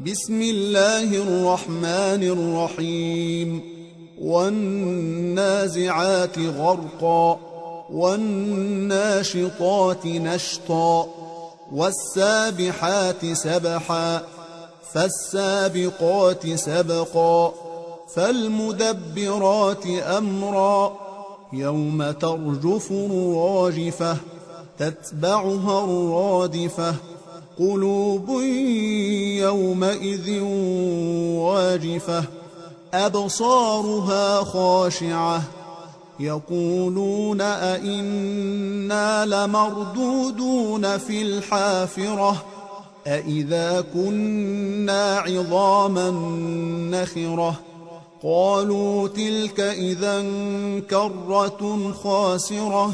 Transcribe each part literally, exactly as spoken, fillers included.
بسم الله الرحمن الرحيم والنازعات غرقا والناشطات نشطا والسابحات سبحا فالسابقات سبقا فالمدبرات أمرا يوم ترجف الراجفة تتبعها الرادفة قلوب يومئذ واجفة أبصارها خاشعة يقولون أئنا لمردودون في الحافرة أئذا كنا عظاما نخرة قالوا تلك إذا كرة خاسرة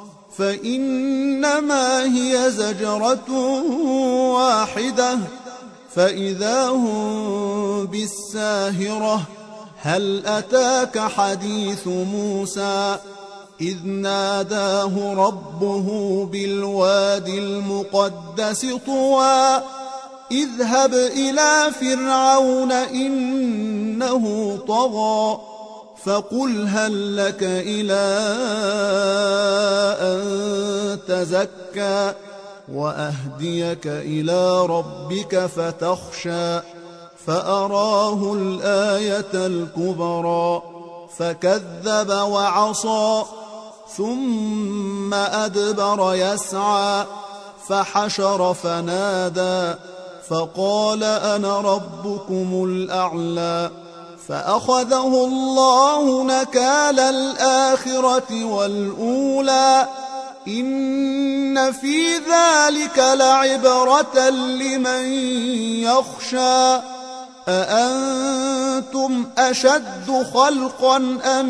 فإنما هي زجرة واحدة فإذا هم بالساهرة هل أتاك حديث موسى إذ ناداه ربه بالوادي المقدس طوى اذهب إلى فرعون إنه طغى فقل هل لك إلى أن تزكى وأهديك إلى ربك فتخشى فأراه الآية الكبرى فكذب وعصى ثم أدبر يسعى فحشر فنادى فقال أنا ربكم الأعلى فأخذه الله نكال الآخرة والأولى إن في ذلك لعبرة لمن يخشى أأنتم أشد خلقا أم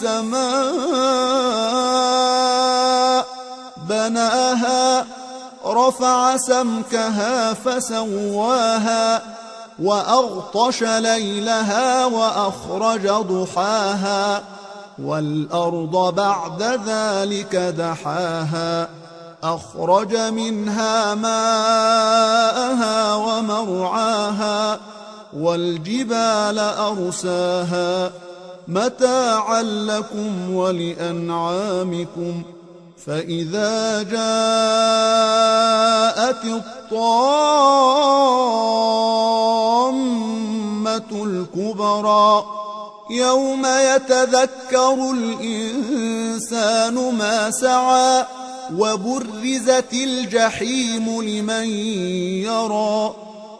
السماء بناها رفع سمكها فسواها وأغطش ليلها وأخرج ضحاها والأرض بعد ذلك دحاها أخرج منها ماءها ومرعاها والجبال أرساها متاعا لكم ولأنعامكم فإذا جاءت الطامة الكبرى يوم يتذكر الإنسان ما سعى وبرزت الجحيم لمن يرى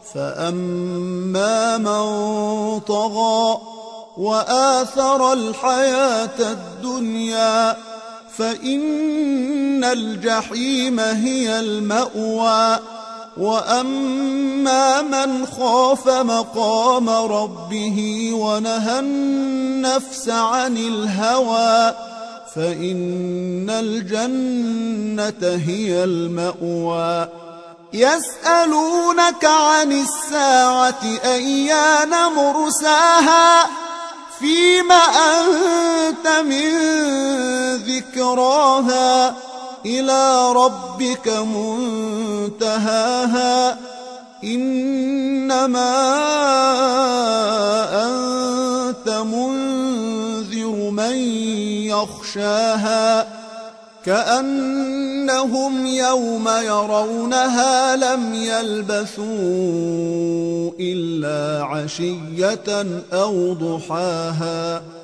فأما من طغى وآثر الحياة الدنيا فإن الجحيم هي المأوى وأما من خاف مقام ربه ونهى النفس عن الهوى فإن الجنة هي المأوى يسألونك عن الساعة أيان مرساها فيم أنت من ذكراها إلى ربك منتهاها إنما أنت منذر من يخشاها كأنهم يوم يرونها لم يلبثوا إلا عشية أو ضحاها